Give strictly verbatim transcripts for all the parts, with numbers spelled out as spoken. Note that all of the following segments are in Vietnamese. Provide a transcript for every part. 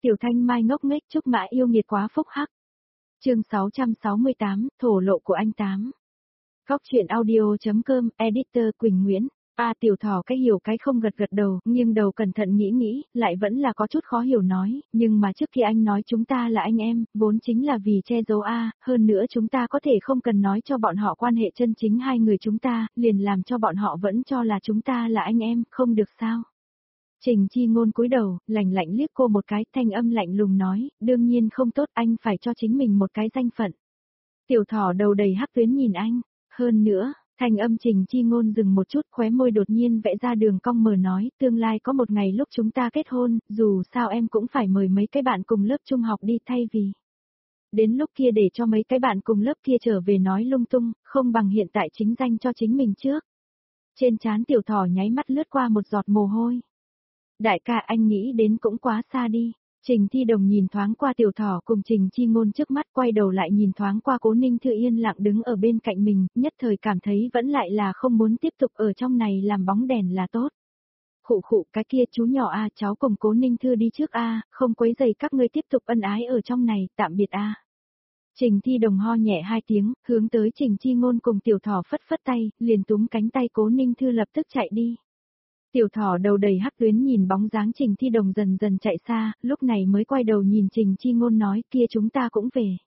Tiểu Thanh Mai ngốc nghếch Trúc Mã yêu nghiệt quá phúc hắc. Chương sáu trăm sáu mươi tám, thổ lộ của anh Tám. Góc truyện audio.com, editor Quỳnh Nguyễn. A Tiểu Thỏ cái hiểu cái không gật gật đầu, nghiêng đầu cẩn thận nghĩ nghĩ, lại vẫn là có chút khó hiểu nói, nhưng mà trước khi anh nói chúng ta là anh em, vốn chính là vì che giấu A, hơn nữa chúng ta có thể không cần nói cho bọn họ quan hệ chân chính hai người chúng ta, liền làm cho bọn họ vẫn cho là chúng ta là anh em, không được sao? Trình Chi Ngôn cúi đầu, lạnh lạnh liếc cô một cái, thanh âm lạnh lùng nói, đương nhiên không tốt, anh phải cho chính mình một cái danh phận. Tiểu Thỏ đầu đầy hắc tuyến nhìn anh, hơn nữa, thanh âm Trình Chi Ngôn dừng một chút, khóe môi đột nhiên vẽ ra đường cong mờ nói, tương lai có một ngày lúc chúng ta kết hôn, dù sao em cũng phải mời mấy cái bạn cùng lớp trung học đi thay vì. Đến lúc kia để cho mấy cái bạn cùng lớp kia trở về nói lung tung, không bằng hiện tại chính danh cho chính mình trước. Trên trán Tiểu Thỏ nháy mắt lướt qua một giọt mồ hôi. Đại ca anh nghĩ đến cũng quá xa đi. Trình Thi Đồng nhìn thoáng qua Tiểu Thỏ cùng Trình Chi Ngôn trước mắt, quay đầu lại nhìn thoáng qua Cố Ninh Thư yên lặng đứng ở bên cạnh mình, nhất thời cảm thấy vẫn lại là không muốn tiếp tục ở trong này làm bóng đèn là tốt. Khụ khụ cái kia chú nhỏ a, cháu cùng Cố Ninh Thư đi trước a, không quấy rầy các ngươi tiếp tục ân ái ở trong này, tạm biệt a. Trình Thi Đồng ho nhẹ hai tiếng, hướng tới Trình Chi Ngôn cùng Tiểu Thỏ phất phất tay, liền túm cánh tay Cố Ninh Thư lập tức chạy đi. Tiểu Thỏ đầu đầy hắc tuyến nhìn bóng dáng Trình Thi Đồng dần dần chạy xa, lúc này mới quay đầu nhìn Trình Chi Ngôn nói, kia chúng ta cũng về.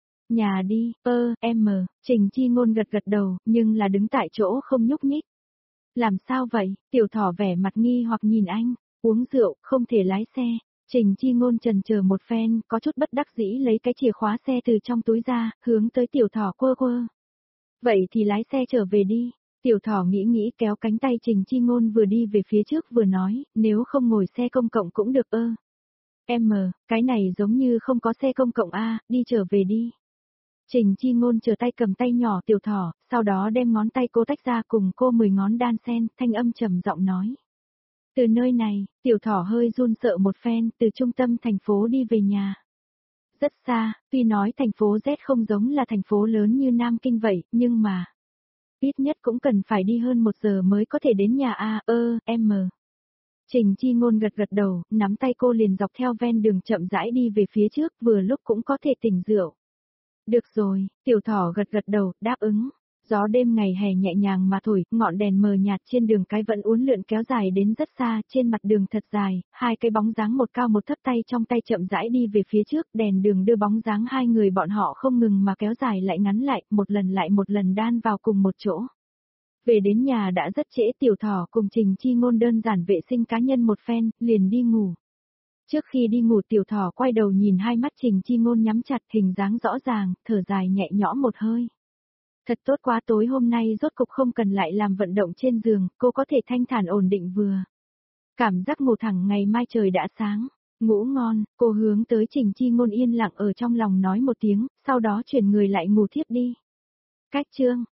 Nhà đi, ơ, em mờ, Trình Chi Ngôn gật gật đầu, nhưng là đứng tại chỗ không nhúc nhích. Làm sao vậy? Tiểu Thỏ vẻ mặt nghi hoặc nhìn anh, uống rượu, không thể lái xe. Trình Chi Ngôn chần chờ một phen, có chút bất đắc dĩ lấy cái chìa khóa xe từ trong túi ra, hướng tới Tiểu Thỏ quơ quơ. Vậy thì lái xe trở về đi. Tiểu Thỏ nghĩ nghĩ kéo cánh tay Trình Chi Ngôn vừa đi về phía trước vừa nói, nếu không ngồi xe công cộng cũng được ơ. Em mờ, cái này giống như không có xe công cộng a, đi trở về đi. Trình Chi Ngôn trở tay cầm tay nhỏ Tiểu Thỏ, sau đó đem ngón tay cô tách ra cùng cô mười ngón đan sen, thanh âm trầm giọng nói. Từ nơi này, Tiểu Thỏ hơi run sợ một phen, từ trung tâm thành phố đi về nhà. Rất xa, tuy nói thành phố Z không giống là thành phố lớn như Nam Kinh vậy, nhưng mà... ít nhất cũng cần phải đi hơn một giờ mới có thể đến nhà A, ơ, em. Trình Chi Ngôn gật gật đầu, nắm tay cô liền dọc theo ven đường chậm rãi đi về phía trước, vừa lúc cũng có thể tỉnh rượu. Được rồi, Tiểu Thỏ gật gật đầu, đáp ứng. Gió đêm ngày hè nhẹ nhàng mà thổi, ngọn đèn mờ nhạt trên đường cái vẫn uốn lượn kéo dài đến rất xa, trên mặt đường thật dài, hai cái bóng dáng một cao một thấp tay trong tay chậm rãi đi về phía trước, đèn đường đưa bóng dáng hai người bọn họ không ngừng mà kéo dài lại ngắn lại, một lần lại một lần đan vào cùng một chỗ. Về đến nhà đã rất trễ, Tiểu Thỏ cùng Trình Chi Ngôn đơn giản vệ sinh cá nhân một phen, liền đi ngủ. Trước khi đi ngủ Tiểu Thỏ quay đầu nhìn hai mắt Trình Chi Ngôn nhắm chặt, hình dáng rõ ràng, thở dài nhẹ nhõm một hơi. Thật tốt quá, tối hôm nay rốt cục không cần lại làm vận động trên giường, cô có thể thanh thản ổn định vừa. Cảm giác ngủ thẳng ngày mai trời đã sáng, ngủ ngon, cô hướng tới Trình Chi Ngôn yên lặng ở trong lòng nói một tiếng, sau đó chuyển người lại ngủ thiếp đi. Cách chương